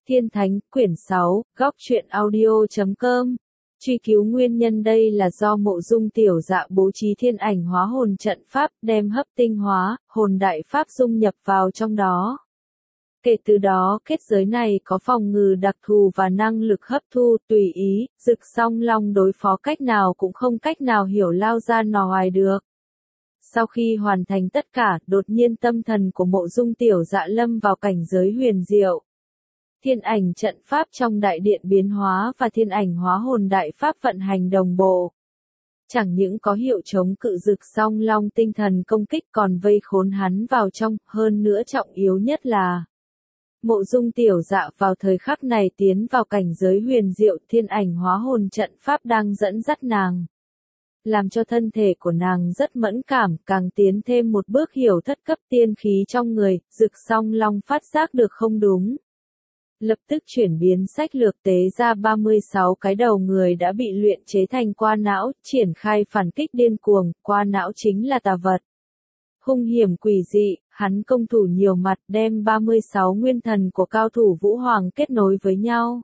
Thiên Thánh, quyển 6, góc truyện audio.com. Truy cứu nguyên nhân. Đây là do Mộ Dung Tiểu Dạ bố trí thiên ảnh hóa hồn trận pháp, đem hấp tinh hóa, hồn đại pháp dung nhập vào trong đó. Kể từ đó, kết giới này có phòng ngự đặc thù và năng lực hấp thu tùy ý, Dực Song Long đối phó cách nào cũng không cách nào hiểu lao ra nò ngoài được. Sau khi hoàn thành tất cả, đột nhiên tâm thần của Mộ Dung Tiểu Dạ lâm vào cảnh giới huyền diệu. Thiên ảnh trận pháp trong đại điện biến hóa và thiên ảnh hóa hồn đại pháp vận hành đồng bộ. Chẳng những có hiệu chống cự Dực Song Long tinh thần công kích còn vây khốn hắn vào trong, hơn nữa trọng yếu nhất là Mộ Dung Tiểu Dạ vào thời khắc này tiến vào cảnh giới huyền diệu, thiên ảnh hóa hồn trận pháp đang dẫn dắt nàng, làm cho thân thể của nàng rất mẫn cảm, càng tiến thêm một bước hiểu thất cấp tiên khí trong người. Dực Song Long phát giác được không đúng, lập tức chuyển biến sách lược, tế ra 36 cái đầu người đã bị luyện chế thành qua não, triển khai phản kích điên cuồng. Qua não chính là tà vật hung hiểm quỷ dị, hắn công thủ nhiều mặt, đem 36 nguyên thần của cao thủ Vũ Hoàng kết nối với nhau.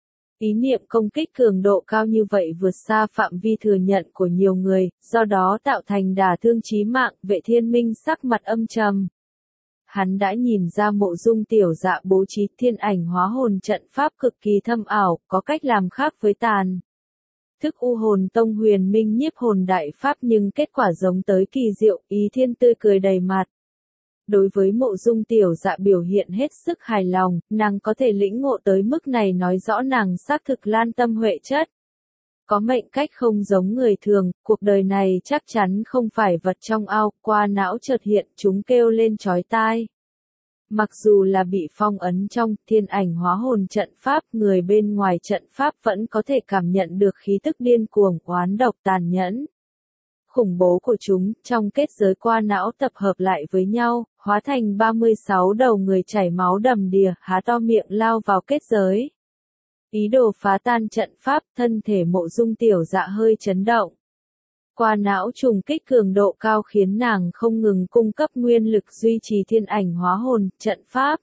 Ý niệm công kích cường độ cao như vậy vượt xa phạm vi thừa nhận của nhiều người, do đó tạo thành đả thương chí mạng. Vệ Thiên Minh sắc mặt âm trầm. Hắn đã nhìn ra Mộ Dung Tiểu Dạ bố trí thiên ảnh hóa hồn trận pháp cực kỳ thâm ảo, có cách làm khác với tàn thức U Hồn Tông Huyền Minh Nhiếp Hồn Đại Pháp, nhưng kết quả giống tới kỳ diệu. Ý Thiên tươi cười đầy mặt. Đối với Mộ Dung Tiểu Dạ biểu hiện hết sức hài lòng, nàng có thể lĩnh ngộ tới mức này nói rõ nàng xác thực lan tâm huệ chất. Có mệnh cách không giống người thường, cuộc đời này chắc chắn không phải vật trong ao. Qua não chợt hiện, chúng kêu lên chói tai. Mặc dù là bị phong ấn trong thiên ảnh hóa hồn trận pháp, người bên ngoài trận pháp vẫn có thể cảm nhận được khí tức điên cuồng, oán độc, tàn nhẫn, khủng bố của chúng. Trong kết giới qua não tập hợp lại với nhau, hóa thành 36 đầu người chảy máu đầm đìa, há to miệng lao vào kết giới, ý đồ phá tan trận pháp. Thân thể Mộ Dung Tiểu Dạ hơi chấn động. Qua não trùng kích cường độ cao khiến nàng không ngừng cung cấp nguyên lực duy trì thiên ảnh hóa hồn trận pháp.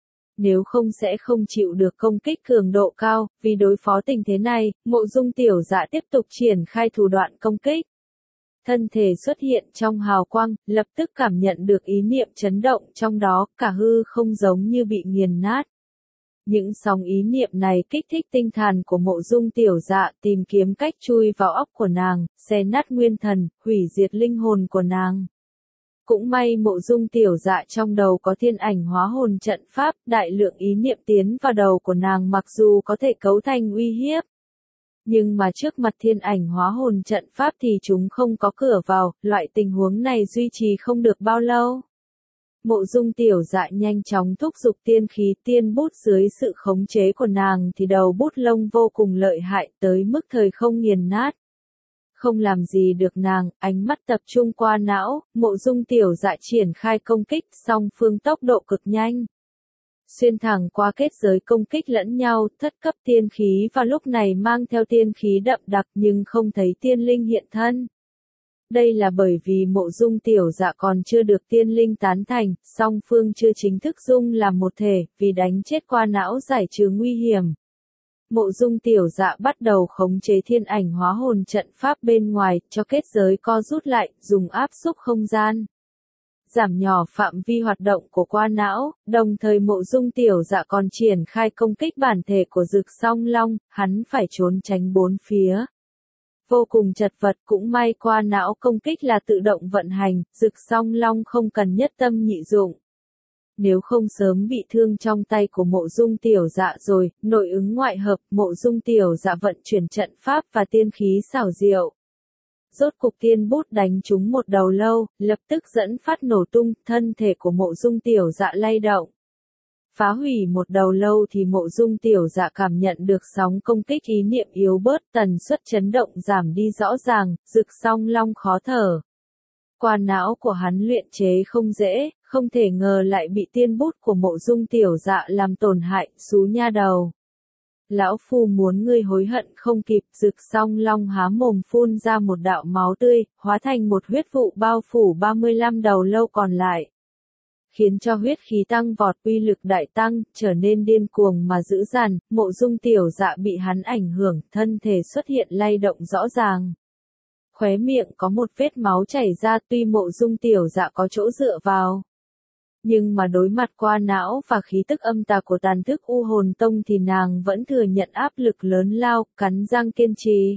Nếu không sẽ không chịu được công kích cường độ cao. Vì đối phó tình thế này, Mộ Dung Tiểu Dạ tiếp tục triển khai thủ đoạn công kích. Thân thể xuất hiện trong hào quang, lập tức cảm nhận được ý niệm chấn động trong đó, cả hư không giống như bị nghiền nát. Những sóng ý niệm này kích thích tinh thần của Mộ Dung Tiểu Dạ, tìm kiếm cách chui vào óc của nàng, xé nát nguyên thần, hủy diệt linh hồn của nàng. Cũng may Mộ Dung Tiểu Dạ trong đầu có thiên ảnh hóa hồn trận pháp, đại lượng ý niệm tiến vào đầu của nàng mặc dù có thể cấu thành uy hiếp, nhưng mà trước mặt thiên ảnh hóa hồn trận pháp thì chúng không có cửa vào. Loại tình huống này duy trì không được bao lâu. Mộ Dung Tiểu Dạ nhanh chóng thúc giục tiên khí, tiên bút dưới sự khống chế của nàng thì đầu bút lông vô cùng lợi hại, tới mức thời không nghiền nát. Không làm gì được nàng. Ánh mắt tập trung qua não, Mộ Dung Tiểu Dạ triển khai công kích, song phương tốc độ cực nhanh, xuyên thẳng qua kết giới công kích lẫn nhau. Thất cấp tiên khí và lúc này mang theo tiên khí đậm đặc nhưng không thấy tiên linh hiện thân. Đây là bởi vì Mộ Dung Tiểu Dạ còn chưa được tiên linh tán thành, song phương chưa chính thức dung làm một thể. Vì đánh chết qua não giải trừ nguy hiểm, Mộ Dung Tiểu Dạ bắt đầu khống chế thiên ảnh hóa hồn trận pháp bên ngoài, cho kết giới co rút lại, dùng áp xúc không gian, giảm nhỏ phạm vi hoạt động của qua não. Đồng thời Mộ Dung Tiểu Dạ còn triển khai công kích bản thể của Dực Song Long, hắn phải trốn tránh bốn phía, vô cùng chật vật. Cũng may qua não công kích là tự động vận hành, Dực Song Long không cần nhất tâm nhị dụng. Nếu không sớm bị thương trong tay của Mộ Dung Tiểu Dạ rồi. Nội ứng ngoại hợp, Mộ Dung Tiểu Dạ vận chuyển trận pháp và tiên khí xảo diệu. Rốt cục tiên bút đánh trúng một đầu lâu, lập tức dẫn phát nổ tung. Thân thể của Mộ Dung Tiểu Dạ lay động, phá hủy một đầu lâu thì Mộ Dung Tiểu Dạ cảm nhận được sóng công kích ý niệm yếu bớt, tần suất chấn động giảm đi rõ ràng. Dực Song Long khó thở. Qua não của hắn luyện chế không dễ, không thể ngờ lại bị tiên bút của Mộ Dung Tiểu Dạ làm tổn hại. Xú nha đầu, lão phu muốn ngươi hối hận không kịp. Dực Song Long há mồm phun ra một đạo máu tươi, hóa thành một huyết vụ bao phủ 35 đầu lâu còn lại. khiến cho huyết khí tăng vọt, uy lực đại tăng, trở nên điên cuồng mà dữ dằn. Mộ Dung Tiểu Dạ bị hắn ảnh hưởng, thân thể xuất hiện lay động rõ ràng. Khóe miệng có một vết máu chảy ra, tuy Mộ Dung Tiểu Dạ có chỗ dựa vào, nhưng mà đối mặt qua não và khí tức âm tà của tàn thức U Hồn Tông thì nàng vẫn thừa nhận áp lực lớn lao, cắn răng kiên trì.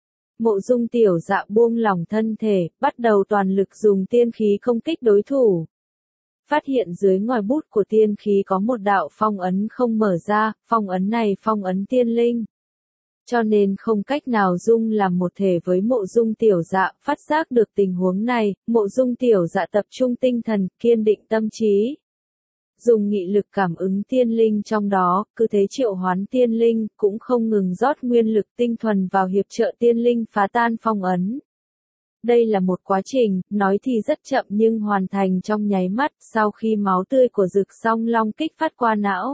Mộ Dung Tiểu Dạ buông lỏng thân thể, bắt đầu toàn lực dùng tiên khí công kích đối thủ. Phát hiện dưới ngòi bút của tiên khí có một đạo phong ấn không mở ra, phong ấn này phong ấn tiên linh, cho nên không cách nào dung làm một thể với Mộ Dung Tiểu Dạ. Phát giác được tình huống này, Mộ Dung Tiểu Dạ tập trung tinh thần, kiên định tâm trí, dùng nghị lực cảm ứng tiên linh trong đó, cứ thế triệu hoán tiên linh, cũng không ngừng rót nguyên lực tinh thuần vào hiệp trợ tiên linh phá tan phong ấn. Đây là một quá trình, nói thì rất chậm nhưng hoàn thành trong nháy mắt. Sau khi máu tươi của Dực Song Long kích phát qua não,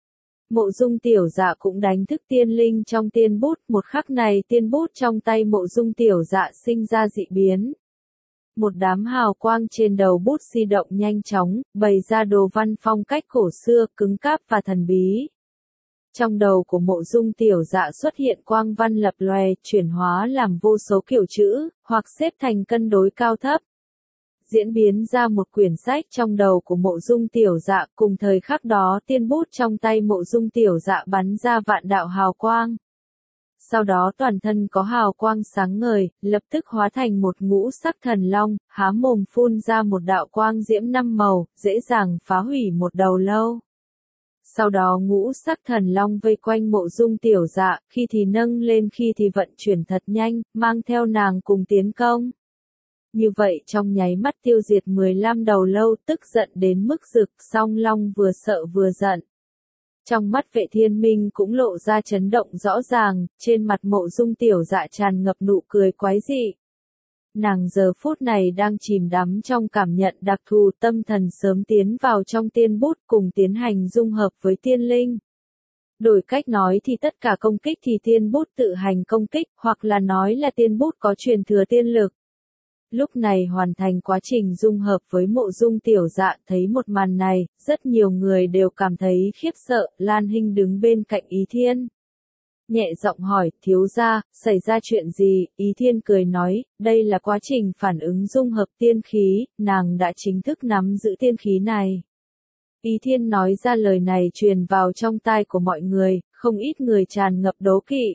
Mộ Dung Tiểu Dạ cũng đánh thức tiên linh trong tiên bút. Một khắc này tiên bút trong tay Mộ Dung Tiểu Dạ sinh ra dị biến. Một đám hào quang trên đầu bút di động nhanh chóng, bày ra đồ văn phong cách cổ xưa, cứng cáp và thần bí. Trong đầu của Mộ Dung Tiểu Dạ xuất hiện quang văn lập lòe, chuyển hóa làm vô số kiểu chữ, hoặc xếp thành cân đối cao thấp. Diễn biến ra một quyển sách trong đầu của Mộ Dung Tiểu Dạ. Cùng thời khắc đó tiên bút trong tay Mộ Dung Tiểu Dạ bắn ra vạn đạo hào quang. Sau đó toàn thân có hào quang sáng ngời, lập tức hóa thành một ngũ sắc thần long, há mồm phun ra một đạo quang diễm 5 màu, dễ dàng phá hủy một đầu lâu. Sau đó ngũ sắc thần long vây quanh Mộ Dung Tiểu Dạ, khi thì nâng lên khi thì vận chuyển thật nhanh, mang theo nàng cùng tiến công. Như vậy trong nháy mắt tiêu diệt 15 đầu lâu, tức giận đến mức Dực Song Long vừa sợ vừa giận. Trong mắt Vệ Thiên Minh cũng lộ ra chấn động rõ ràng, trên mặt Mộ Dung Tiểu Dạ tràn ngập nụ cười quái dị. Nàng giờ phút này đang chìm đắm trong cảm nhận đặc thù, tâm thần sớm tiến vào trong tiên bút cùng tiến hành dung hợp với tiên linh. Đổi cách nói thì tất cả công kích thì tiên bút tự hành công kích, hoặc là nói là tiên bút có truyền thừa tiên lực. Lúc này hoàn thành quá trình dung hợp với Mộ Dung Tiểu Dạ. Thấy một màn này, rất nhiều người đều cảm thấy khiếp sợ. Lan Hinh đứng bên cạnh Ý Thiên, nhẹ giọng hỏi, thiếu gia, xảy ra chuyện gì? Ý Thiên cười nói, đây là quá trình phản ứng dung hợp tiên khí, nàng đã chính thức nắm giữ tiên khí này. Ý Thiên nói ra lời này truyền vào trong tai của mọi người, không ít người tràn ngập đố kỵ.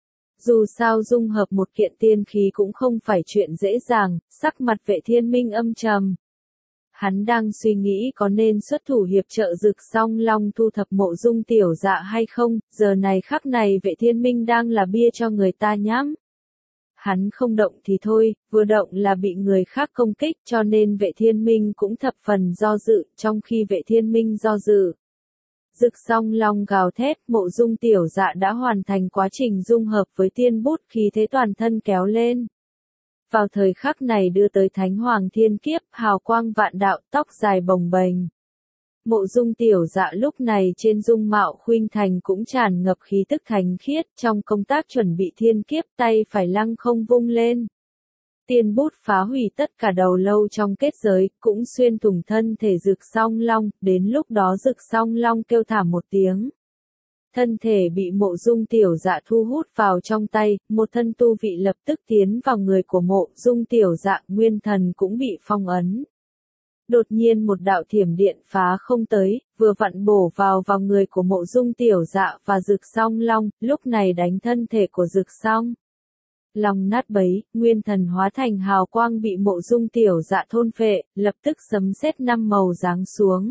Dù sao dung hợp một kiện tiên khí cũng không phải chuyện dễ dàng, sắc mặt Vệ Thiên Minh âm trầm. Hắn đang suy nghĩ có nên xuất thủ hiệp trợ Dực Song Long thu thập Mộ Dung Tiểu Dạ hay không. Giờ này khắc này Vệ Thiên Minh đang là bia cho người ta nhắm. Hắn không động thì thôi, vừa động là bị người khác công kích, cho nên Vệ Thiên Minh cũng thập phần do dự. Trong khi Vệ Thiên Minh do dự, Dực Song Long gào thét, Mộ Dung Tiểu Dạ đã hoàn thành quá trình dung hợp với tiên bút, khí thế toàn thân kéo lên. Vào thời khắc này đưa tới Thánh Hoàng Thiên Kiếp, hào quang vạn đạo, tóc dài bồng bềnh. Mộ Dung Tiểu Dạ lúc này trên dung mạo khuynh thành cũng tràn ngập khí tức thánh khiết. Trong công tác chuẩn bị thiên kiếp, tay phải lăng không vung lên. Tiên bút phá hủy tất cả đầu lâu trong kết giới, cũng xuyên thủng thân thể Dực Song Long. Đến lúc đó Dực Song Long kêu thảm một tiếng, thân thể bị Mộ Dung Tiểu Dạ thu hút vào trong tay, một thân tu vị lập tức tiến vào người của Mộ Dung Tiểu Dạ, nguyên thần cũng bị phong ấn. Đột nhiên một đạo thiểm điện phá không tới, vừa vặn bổ vào người của Mộ Dung Tiểu Dạ và Dực Song Long, lúc này đánh thân thể của Dực Song Long nát bấy, nguyên thần hóa thành hào quang bị Mộ Dung Tiểu Dạ thôn phệ, lập tức sấm sét 5 màu giáng xuống.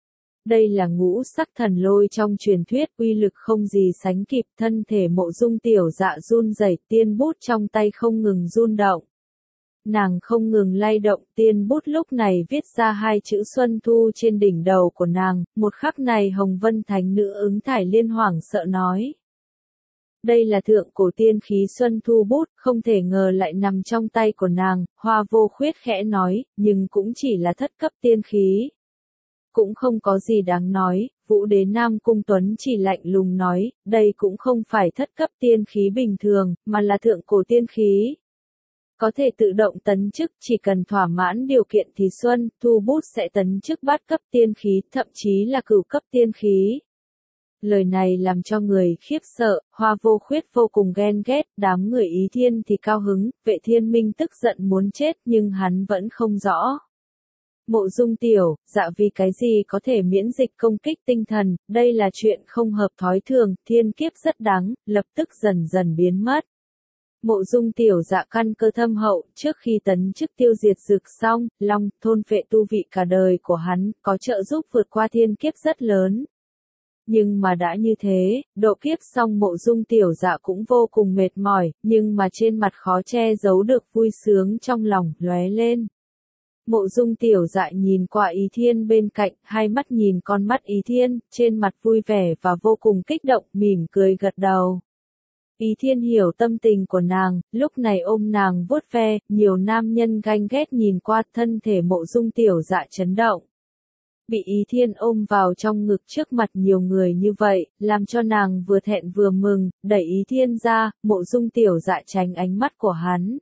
Đây là ngũ sắc thần lôi trong truyền thuyết, uy lực không gì sánh kịp. Thân thể Mộ Dung Tiểu Dạ run rẩy, tiên bút trong tay không ngừng run động. Nàng không ngừng lay động, tiên bút lúc này viết ra 2 chữ Xuân Thu trên đỉnh đầu của nàng. Một khắc này Hồng Vân Thánh Nữ Ứng Thải Liên hoảng sợ nói. Đây là thượng cổ tiên khí Xuân Thu bút, không thể ngờ lại nằm trong tay của nàng. Hoa Vô Khuyết khẽ nói, nhưng cũng chỉ là thất cấp tiên khí. Cũng không có gì đáng nói. Vũ Đế Nam Cung Tuấn chỉ lạnh lùng nói, đây cũng không phải thất cấp tiên khí bình thường, mà là thượng cổ tiên khí. Có thể tự động tấn chức, chỉ cần thỏa mãn điều kiện thì Xuân, Thu Bút sẽ tấn chức bát cấp tiên khí, thậm chí là cửu cấp tiên khí. Lời này làm cho người khiếp sợ, Hoa Vô Khuyết vô cùng ghen ghét, đám người Ý Thiên thì cao hứng, Vệ Thiên Minh tức giận muốn chết nhưng hắn vẫn không rõ. Mộ Dung Tiểu, dạ vì cái gì có thể miễn dịch công kích tinh thần, đây là chuyện không hợp thói thường, thiên kiếp rất đáng, lập tức dần dần biến mất. Mộ Dung Tiểu dạ căn cơ thâm hậu, trước khi tấn chức tiêu diệt dược xong, Long, thôn phệ tu vị cả đời của hắn, có trợ giúp vượt qua thiên kiếp rất lớn. Nhưng mà đã như thế, độ kiếp xong Mộ Dung Tiểu dạ cũng vô cùng mệt mỏi, nhưng mà trên mặt khó che giấu được vui sướng trong lòng, lóe lên. Mộ Dung Tiểu dạ nhìn qua Ý Thiên bên cạnh, hai mắt nhìn con mắt Ý Thiên, trên mặt vui vẻ và vô cùng kích động, mỉm cười gật đầu. Ý Thiên hiểu tâm tình của nàng, lúc này ôm nàng vuốt ve, nhiều nam nhân ganh ghét nhìn qua thân thể Mộ Dung Tiểu dạ chấn động. Bị Ý Thiên ôm vào trong ngực trước mặt nhiều người như vậy, làm cho nàng vừa thẹn vừa mừng, đẩy Ý Thiên ra, Mộ Dung Tiểu dạ tránh ánh mắt của hắn.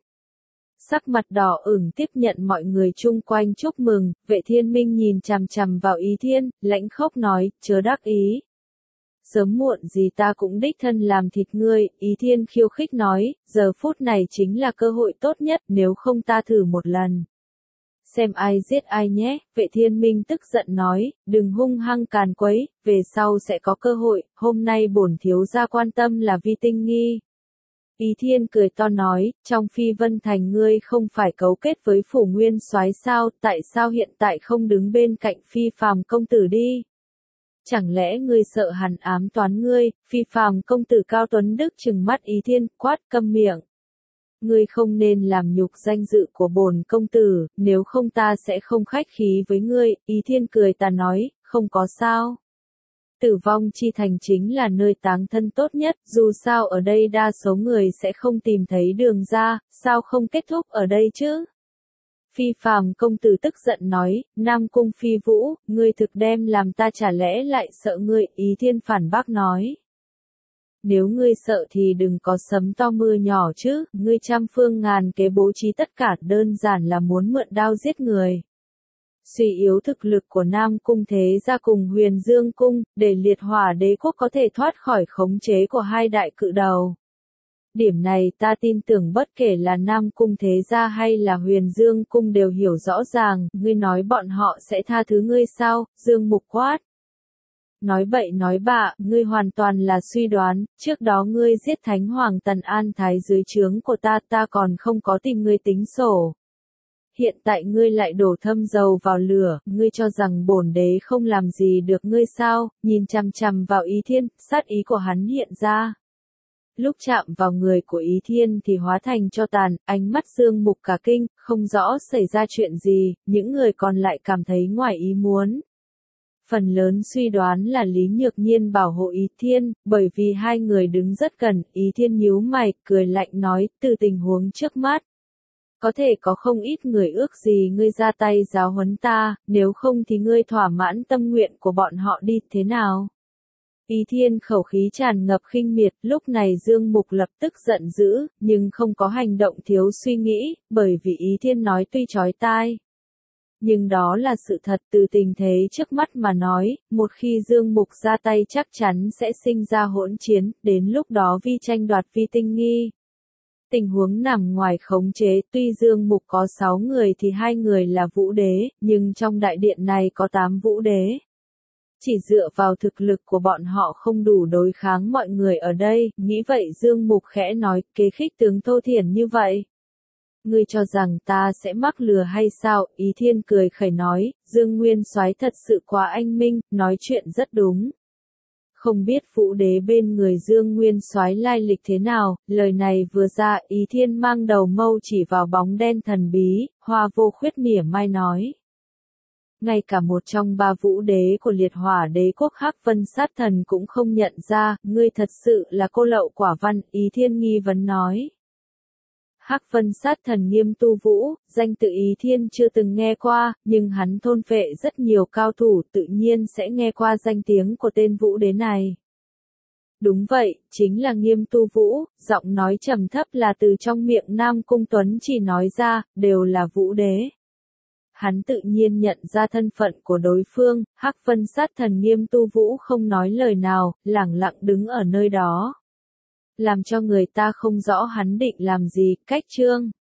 Sắc mặt đỏ ửng tiếp nhận mọi người chung quanh chúc mừng, Vệ Thiên Minh nhìn chằm chằm vào Ý Thiên, lãnh khốc nói, chớ đắc ý. Sớm muộn gì ta cũng đích thân làm thịt ngươi, Ý Thiên khiêu khích nói, giờ phút này chính là cơ hội tốt nhất, nếu không ta thử một lần. Xem ai giết ai nhé, Vệ Thiên Minh tức giận nói, đừng hung hăng càn quấy, về sau sẽ có cơ hội, hôm nay bổn thiếu gia quan tâm là Vi Tinh Nghi. Ý Thiên cười to nói, trong Phi Vân Thành ngươi không phải cấu kết với Phủ Nguyên Soái sao, tại sao hiện tại không đứng bên cạnh Phi Phàm công tử đi? Chẳng lẽ ngươi sợ hắn ám toán ngươi? Phi Phàm công tử Cao Tuấn Đức trừng mắt Ý Thiên, quát câm miệng. Ngươi không nên làm nhục danh dự của bổn công tử, nếu không ta sẽ không khách khí với ngươi. Ý Thiên cười ta nói, không có sao. Tử vong chi thành chính là nơi táng thân tốt nhất, dù sao ở đây đa số người sẽ không tìm thấy đường ra, sao không kết thúc ở đây chứ? Phi Phàm công tử tức giận nói, Nam Cung Phi Vũ, ngươi thực đem làm ta chả lẽ lại sợ ngươi, Ý Thiên phản bác nói. Nếu ngươi sợ thì đừng có sấm to mưa nhỏ chứ, ngươi trăm phương ngàn kế bố trí tất cả đơn giản là muốn mượn đao giết người. Suy yếu thực lực của Nam Cung Thế Gia cùng Huyền Dương Cung, để Liệt Hỏa Đế Quốc có thể thoát khỏi khống chế của hai đại cự đầu. Điểm này ta tin tưởng bất kể là Nam Cung Thế Gia hay là Huyền Dương Cung đều hiểu rõ ràng, ngươi nói bọn họ sẽ tha thứ ngươi sao, Dương Mục quát. Nói bậy nói bạ, ngươi hoàn toàn là suy đoán, trước đó ngươi giết Thánh Hoàng Tần An Thái dưới trướng của ta còn không có tìm ngươi tính sổ. Hiện tại ngươi lại đổ thâm dầu vào lửa, ngươi cho rằng bổn đế không làm gì được ngươi sao, nhìn chằm chằm vào Ý Thiên, sát ý của hắn hiện ra. Lúc chạm vào người của Ý Thiên thì hóa thành tro tàn, ánh mắt Dương Mục cả kinh, không rõ xảy ra chuyện gì, những người còn lại cảm thấy ngoài ý muốn. Phần lớn suy đoán là Lý Nhược Nhiên bảo hộ Ý Thiên, bởi vì hai người đứng rất gần, Ý Thiên nhíu mày, cười lạnh nói, từ tình huống trước mắt. Có thể có không ít người ước gì ngươi ra tay giáo huấn ta, nếu không thì ngươi thỏa mãn tâm nguyện của bọn họ đi, thế nào? Ý Thiên khẩu khí tràn ngập khinh miệt, lúc này Dương Mục lập tức giận dữ, nhưng không có hành động thiếu suy nghĩ, bởi vì Ý Thiên nói tuy chói tai. Nhưng đó là sự thật từ tình thế trước mắt mà nói, một khi Dương Mục ra tay chắc chắn sẽ sinh ra hỗn chiến, đến lúc đó Vi tranh đoạt Vi Tinh Nghi. Tình huống nằm ngoài khống chế, tuy Dương Mục có 6 người thì 2 người là vũ đế, nhưng trong đại điện này có 8 vũ đế. Chỉ dựa vào thực lực của bọn họ không đủ đối kháng mọi người ở đây, nghĩ vậy Dương Mục khẽ nói, kế khích tướng thô thiển như vậy. Ngươi cho rằng ta sẽ mắc lừa hay sao? Ý Thiên cười khẩy nói, Dương Nguyên Soái thật sự quá anh minh, nói chuyện rất đúng. Không biết vũ đế bên người Dương Nguyên Soái lai lịch thế nào, lời này vừa ra, Ý Thiên mang đầu mâu chỉ vào bóng đen thần bí, Hoa Vô Khuyết mỉa mai nói. Ngay cả một trong 3 vũ đế của Liệt Hỏa Đế Quốc Hắc Vân Sát Thần cũng không nhận ra, ngươi thật sự là cô lậu quả văn, Ý Thiên nghi vấn nói. Hắc Vân Sát Thần Nghiêm Tu Vũ, danh tự Ý Thiên chưa từng nghe qua, nhưng hắn thôn phệ rất nhiều cao thủ, tự nhiên sẽ nghe qua danh tiếng của tên vũ đế này. Đúng vậy, chính là Nghiêm Tu Vũ, giọng nói trầm thấp là từ trong miệng Nam Cung Tuấn chỉ nói ra, đều là Vũ Đế. Hắn tự nhiên nhận ra thân phận của đối phương, Hắc Vân sát thần Nghiêm Tu Vũ không nói lời nào, lẳng lặng đứng ở nơi đó. Làm cho người ta không rõ hắn định làm gì, cách chương.